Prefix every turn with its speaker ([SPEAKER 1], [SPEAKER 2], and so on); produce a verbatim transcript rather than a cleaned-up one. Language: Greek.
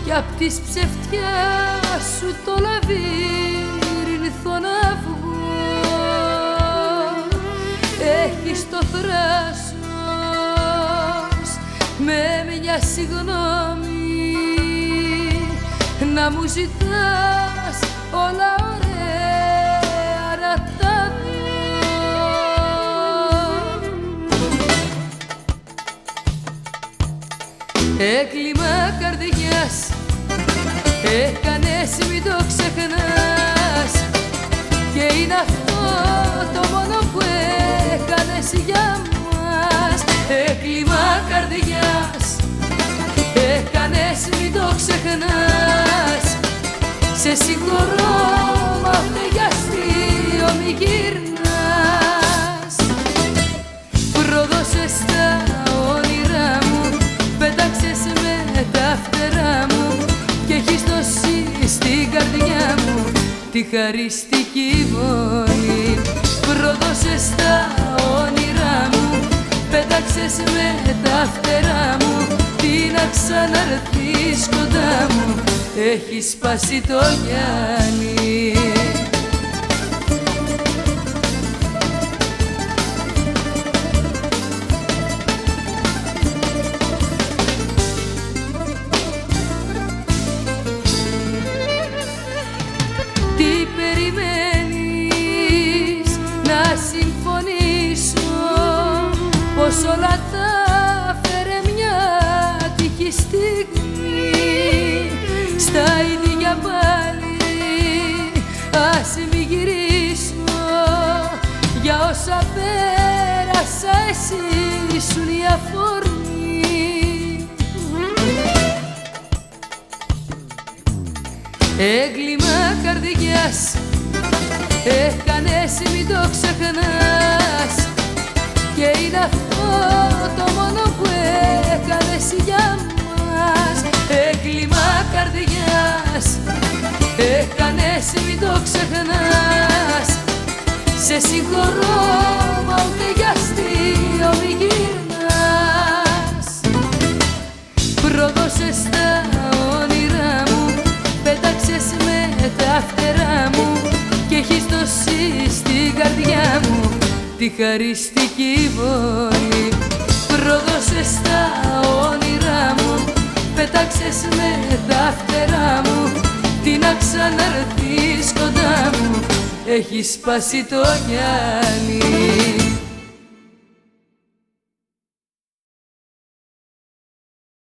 [SPEAKER 1] κι απ' της ψευτιάς σου το λαβύρινθο να βγω. Έχεις το θράσος με μια συγγνώμη να μου ζητάς όλα ωραία να τα δω. Έγκλημα καρδιάς έκανες, μην το ξεχνάς, και είναι αυτό το μόνο που έκανες για μας. Έγκλημα καρδιάς έκανες, μην το ξεχνάς, σε συγχωρώ μα ούτε για αστείο μη γυρνάς. Προδώσες τα όνειρά μου, πέταξες με τα φτερά μου και έχεις δώσει στην καρδιά μου τη χαριστική βόλη. Προδώσες τα όνειρά μου, πέταξες με τα φτερά μου, τι να ξαναρθείς κοντά μου, έχει σπάσει το γυαλί. Τι περιμένεις να συμφωνήσω, πως όλα τα φέρε μια τυχή στιγμή. Στα ίδια πάλι ας μη γυρίσω, για όσα πέρασα εσύ ήσουν η αφορμή. Έγκλημα καρδιάς έκανες, μην το ξεχνάς, και είναι αυτό το μόνο που έκανες για μας. Έγκλημα καρδιάς έκανες, μην το ξεχνάς, σε συγχωρώ μα ούτε για αστείο μη γυρνάς. Προδώσες τα όνειρά μου, πέταξες με τα φτερά μου και έχεις δώσει στην καρδιά μου τη χαριστική βόλη. Προδώσες τα όνειρά μου, πέταξες με τα φτερά μου, τι να ξαναρθείς κοντά μου, έχει σπάσει το γυαλί.